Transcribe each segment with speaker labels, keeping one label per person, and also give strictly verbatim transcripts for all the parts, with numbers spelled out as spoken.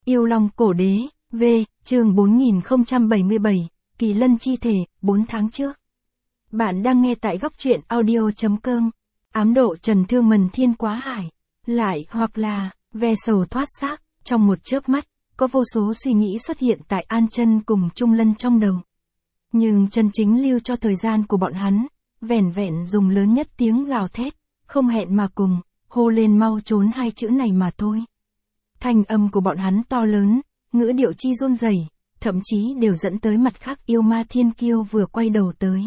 Speaker 1: Yêu Long Cổ Đế, V, chương bốn nghìn không trăm bảy mươi bảy, Kỳ Lân Chi Thể, bốn tháng trước. Bạn đang nghe tại góc truyện audio.com. Ám độ Trần Thương Mần Thiên Quá Hải. Lại hoặc là, ve sầu thoát xác, trong một chớp mắt, có vô số suy nghĩ xuất hiện tại An Chân cùng Trung Lân trong đầu. Nhưng chân chính lưu cho thời gian của bọn hắn, vẻn vẹn dùng lớn nhất tiếng gào thét, không hẹn mà cùng, hô lên mau trốn hai chữ này mà thôi. Thanh âm của bọn hắn to lớn, ngữ điệu chi run rẩy, thậm chí đều dẫn tới mặt khác yêu ma thiên kiêu vừa quay đầu tới.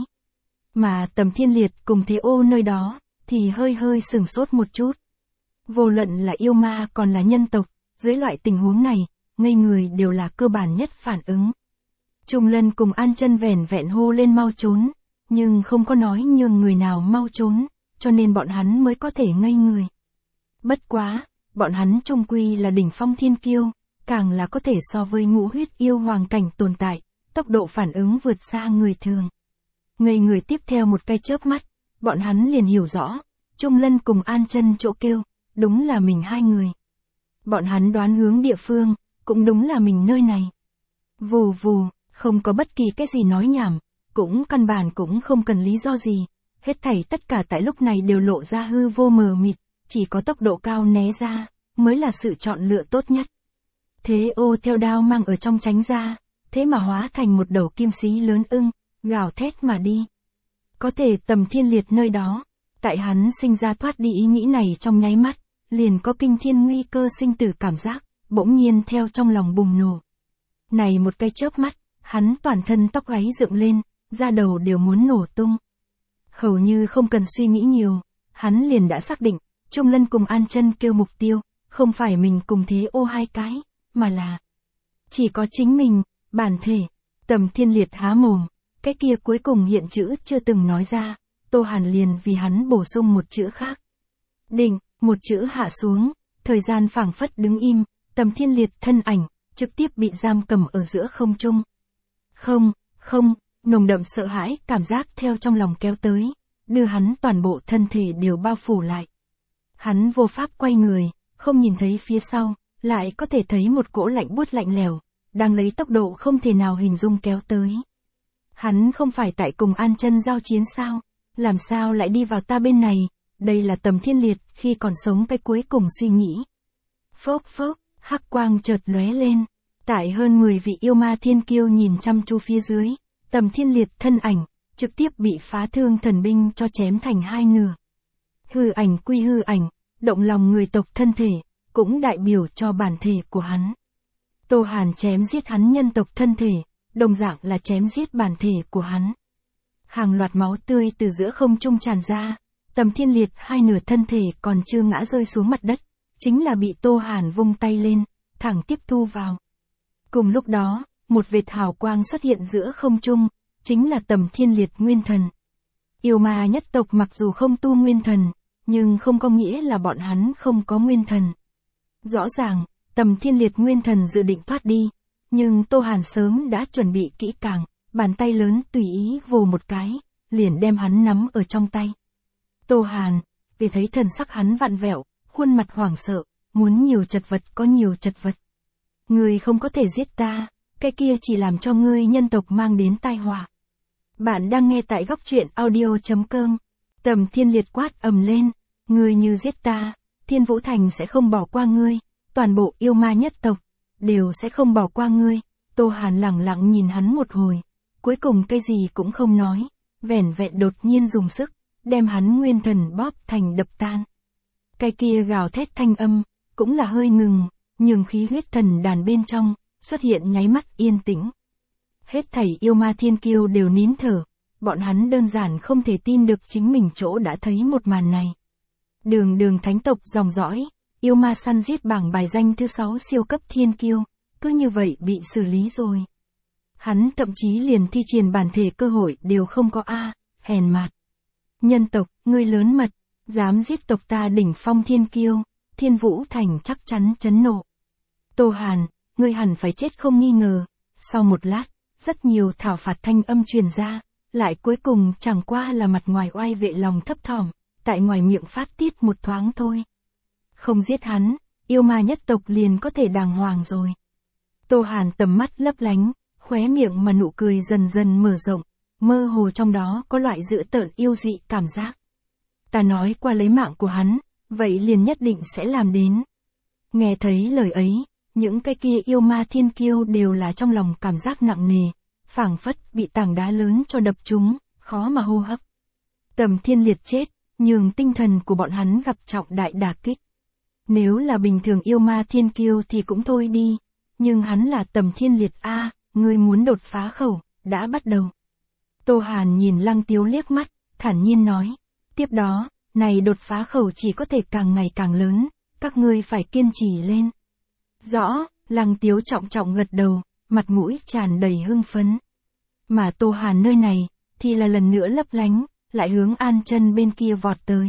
Speaker 1: Mà Tầm Thiên Liệt cùng Thế Ô nơi đó, thì hơi hơi sửng sốt một chút. Vô luận là yêu ma còn là nhân tộc, dưới loại tình huống này, ngây người đều là cơ bản nhất phản ứng. Trung Lân cùng An Chân vẻn vẹn hô lên mau trốn, nhưng không có nói nhường người nào mau trốn, cho nên bọn hắn mới có thể ngây người. Bất quá, bọn hắn chung quy là đỉnh phong thiên kiêu, càng là có thể so với ngũ huyết yêu hoàng cảnh tồn tại, tốc độ phản ứng vượt xa người thường. Ngây người tiếp theo một cái chớp mắt, bọn hắn liền hiểu rõ, Trung Lân cùng An Chân chỗ kêu, đúng là mình hai người. Bọn hắn đoán hướng địa phương, cũng đúng là mình nơi này. Vù vù, không có bất kỳ cái gì nói nhảm, cũng căn bản cũng không cần lý do gì, hết thảy tất cả tại lúc này đều lộ ra hư vô mờ mịt, chỉ có tốc độ cao né ra, mới là sự chọn lựa tốt nhất. Thế Ô theo đao mang ở trong tránh ra, thế mà hóa thành một đầu kim xí lớn ưng, gào thét mà đi. Có thể Tầm Thiên Liệt nơi đó, tại hắn sinh ra thoát đi ý nghĩ này trong nháy mắt, liền có kinh thiên nguy cơ sinh tử cảm giác, bỗng nhiên theo trong lòng bùng nổ. Này một cái chớp mắt, hắn toàn thân tóc gáy dựng lên, da đầu đều muốn nổ tung. Hầu như không cần suy nghĩ nhiều, hắn liền đã xác định, Trung Lân cùng An Chân kêu mục tiêu, không phải mình cùng Thế Ô hai cái, mà là chỉ có chính mình, bản thể. Tầm Thiên Liệt há mồm, cái kia cuối cùng hiện chữ chưa từng nói ra, Tô Hàn liền vì hắn bổ sung một chữ khác. Định, một chữ hạ xuống, thời gian phảng phất đứng im, Tầm Thiên Liệt thân ảnh, trực tiếp bị giam cầm ở giữa không trung. Không, không, nồng đậm sợ hãi cảm giác theo trong lòng kéo tới, đưa hắn toàn bộ thân thể đều bao phủ lại. Hắn vô pháp quay người, không nhìn thấy phía sau, lại có thể thấy một cỗ lạnh buốt lạnh lẽo, đang lấy tốc độ không thể nào hình dung kéo tới. Hắn không phải tại cùng An Chân giao chiến sao, làm sao lại đi vào ta bên này, đây là Tầm Thiên Liệt khi còn sống cái cuối cùng suy nghĩ. Phốc phốc, hắc quang chợt lóe lên, tại hơn mười vị yêu ma thiên kiêu nhìn chăm chú phía dưới, Tầm Thiên Liệt thân ảnh, trực tiếp bị phá thương thần binh cho chém thành hai nửa. Hư ảnh quy hư ảnh, động lòng người tộc thân thể, cũng đại biểu cho bản thể của hắn. Tô Hàn chém giết hắn nhân tộc thân thể, đồng dạng là chém giết bản thể của hắn. Hàng loạt máu tươi từ giữa không trung tràn ra, Tầm Thiên Liệt hai nửa thân thể còn chưa ngã rơi xuống mặt đất, chính là bị Tô Hàn vung tay lên, thẳng tiếp thu vào. Cùng lúc đó, một vệt hào quang xuất hiện giữa không trung, chính là Tầm Thiên Liệt nguyên thần. Yêu ma nhất tộc mặc dù không tu nguyên thần, nhưng không có nghĩa là bọn hắn không có nguyên thần. Rõ ràng, Tầm Thiên Liệt nguyên thần dự định thoát đi, nhưng Tô Hàn sớm đã chuẩn bị kỹ càng, bàn tay lớn tùy ý vồ một cái, liền đem hắn nắm ở trong tay. Tô Hàn, vì thấy thần sắc hắn vặn vẹo, khuôn mặt hoảng sợ, muốn nhiều chật vật có nhiều chật vật. Ngươi không có thể giết ta, cái kia chỉ làm cho ngươi nhân tộc mang đến tai họa. Bạn đang nghe tại góc truyện audio.com. Tầm Thiên Liệt quát ầm lên, ngươi như giết ta, Thiên Vũ Thành sẽ không bỏ qua ngươi, toàn bộ yêu ma nhất tộc, đều sẽ không bỏ qua ngươi. Tô Hàn lẳng lặng nhìn hắn một hồi, cuối cùng cái gì cũng không nói, vẻn vẹn đột nhiên dùng sức, đem hắn nguyên thần bóp thành đập tan. Cái kia gào thét thanh âm, cũng là hơi ngừng, nhường khí huyết thần đàn bên trong, xuất hiện nháy mắt yên tĩnh. Hết thảy yêu ma thiên kiêu đều nín thở, bọn hắn đơn giản không thể tin được chính mình chỗ đã thấy một màn này. Đường đường thánh tộc dòng dõi, yêu ma săn giết bảng bài danh thứ sáu siêu cấp thiên kiêu, cứ như vậy bị xử lý rồi. Hắn thậm chí liền thi triển bản thể cơ hội đều không có a, hèn mạt. Nhân tộc, ngươi lớn mật, dám giết tộc ta đỉnh phong thiên kiêu, Thiên Vũ Thành chắc chắn chấn nộ. Tô Hàn, ngươi hẳn phải chết không nghi ngờ. Sau một lát, rất nhiều thảo phạt thanh âm truyền ra, lại cuối cùng chẳng qua là mặt ngoài oai vệ lòng thấp thỏm, tại ngoài miệng phát tiết một thoáng thôi. Không giết hắn, yêu ma nhất tộc liền có thể đàng hoàng rồi. Tô Hàn tầm mắt lấp lánh, khóe miệng mà nụ cười dần dần mở rộng, mơ hồ trong đó có loại dữ tợn yêu dị cảm giác. Ta nói qua lấy mạng của hắn, vậy liền nhất định sẽ làm đến. Nghe thấy lời ấy, những cái kia yêu ma thiên kiêu đều là trong lòng cảm giác nặng nề, phảng phất bị tảng đá lớn cho đập trúng, khó mà hô hấp. Tầm Thiên Liệt chết, nhường tinh thần của bọn hắn gặp trọng đại đả kích. Nếu là bình thường yêu ma thiên kiêu thì cũng thôi đi, nhưng hắn là Tầm Thiên Liệt a, ngươi muốn đột phá khẩu, đã bắt đầu. Tô Hàn nhìn Lăng Tiếu liếc mắt, thản nhiên nói, tiếp đó, này đột phá khẩu chỉ có thể càng ngày càng lớn, các ngươi phải kiên trì lên. Rõ, Lăng Tiếu trọng trọng gật đầu, mặt mũi tràn đầy hưng phấn. Mà Tô Hàn nơi này, thì là lần nữa lấp lánh, lại hướng An Chân bên kia vọt tới.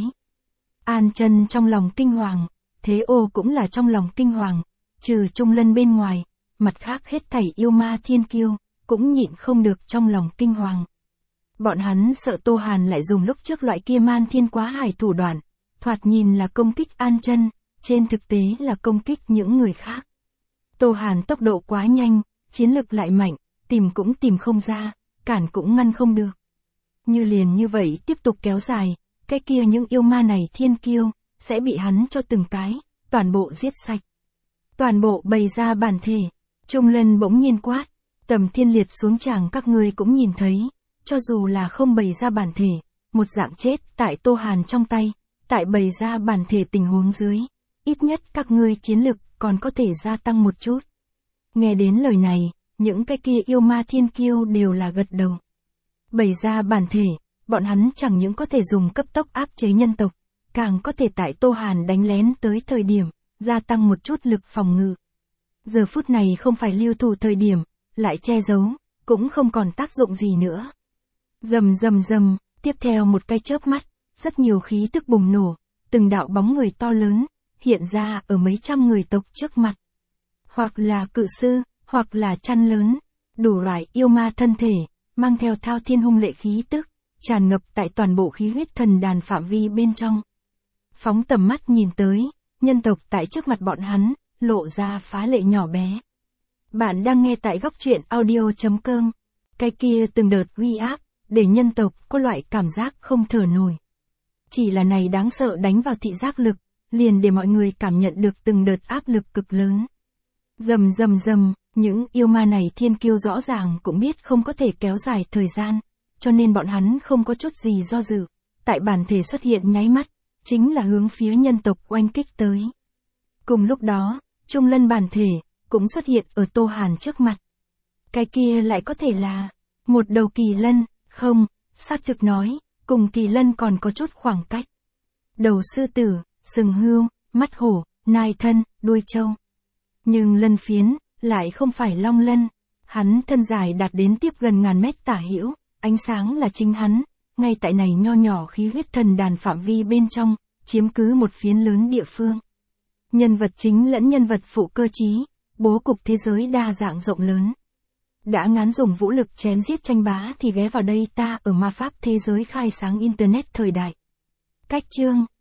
Speaker 1: An Chân trong lòng kinh hoàng, Thế Ô cũng là trong lòng kinh hoàng, trừ Trung Lân bên ngoài, mặt khác hết thảy yêu ma thiên kiêu, cũng nhịn không được trong lòng kinh hoàng. Bọn hắn sợ Tô Hàn lại dùng lúc trước loại kia man thiên quá hải thủ đoạn, thoạt nhìn là công kích An Chân, trên thực tế là công kích những người khác. Tô Hàn tốc độ quá nhanh, chiến lực lại mạnh, tìm cũng tìm không ra, cản cũng ngăn không được. Như liền như vậy tiếp tục kéo dài, cái kia những yêu ma này thiên kiêu, sẽ bị hắn cho từng cái, toàn bộ giết sạch. Toàn bộ bày ra bản thể, Trung Lân bỗng nhiên quát, Tầm Thiên Liệt xuống tràng các ngươi cũng nhìn thấy, cho dù là không bày ra bản thể, một dạng chết tại Tô Hàn trong tay, tại bày ra bản thể tình huống dưới, ít nhất các ngươi chiến lực còn có thể gia tăng một chút. Nghe đến lời này, những cái kia yêu ma thiên kiêu đều là gật đầu. Bày ra bản thể, bọn hắn chẳng những có thể dùng cấp tốc áp chế nhân tộc, càng có thể tại Tô Hàn đánh lén tới thời điểm, gia tăng một chút lực phòng ngự. Giờ phút này không phải lưu thủ thời điểm, lại che giấu, cũng không còn tác dụng gì nữa. Rầm rầm rầm, tiếp theo một cái chớp mắt, rất nhiều khí tức bùng nổ, từng đạo bóng người to lớn, hiện ra ở mấy trăm người tộc trước mặt. Hoặc là cự sư, hoặc là chăn lớn, đủ loại yêu ma thân thể, mang theo thao thiên hung lệ khí tức, tràn ngập tại toàn bộ khí huyết thần đàn phạm vi bên trong. Phóng tầm mắt nhìn tới, nhân tộc tại trước mặt bọn hắn, lộ ra phá lệ nhỏ bé. Bạn đang nghe tại góc truyện audio chấm com. Cái kia từng đợt uy áp, để nhân tộc có loại cảm giác không thở nổi. Chỉ là này đáng sợ đánh vào thị giác lực, liền để mọi người cảm nhận được từng đợt áp lực cực lớn. Rầm rầm rầm, những yêu ma này thiên kiêu rõ ràng cũng biết không có thể kéo dài thời gian, cho nên bọn hắn không có chút gì do dự, tại bản thể xuất hiện nháy mắt, chính là hướng phía nhân tộc oanh kích tới. Cùng lúc đó, Trung Lân bản thể, cũng xuất hiện ở Tô Hàn trước mặt. Cái kia lại có thể là, một đầu kỳ lân, không, xác thực nói, cùng kỳ lân còn có chút khoảng cách. Đầu sư tử, sừng hươu, mắt hổ, nai thân, đuôi trâu. Nhưng lân phiến, lại không phải long lân, hắn thân dài đạt đến tiếp gần ngàn mét tả hữu, ánh sáng là chính hắn, ngay tại này nho nhỏ khí huyết thần đàn phạm vi bên trong, chiếm cứ một phiến lớn địa phương. Nhân vật chính lẫn nhân vật phụ cơ trí, bố cục thế giới đa dạng rộng lớn. Đã ngán dùng vũ lực chém giết tranh bá thì ghé vào đây ta ở ma pháp thế giới khai sáng internet thời đại. Cách chương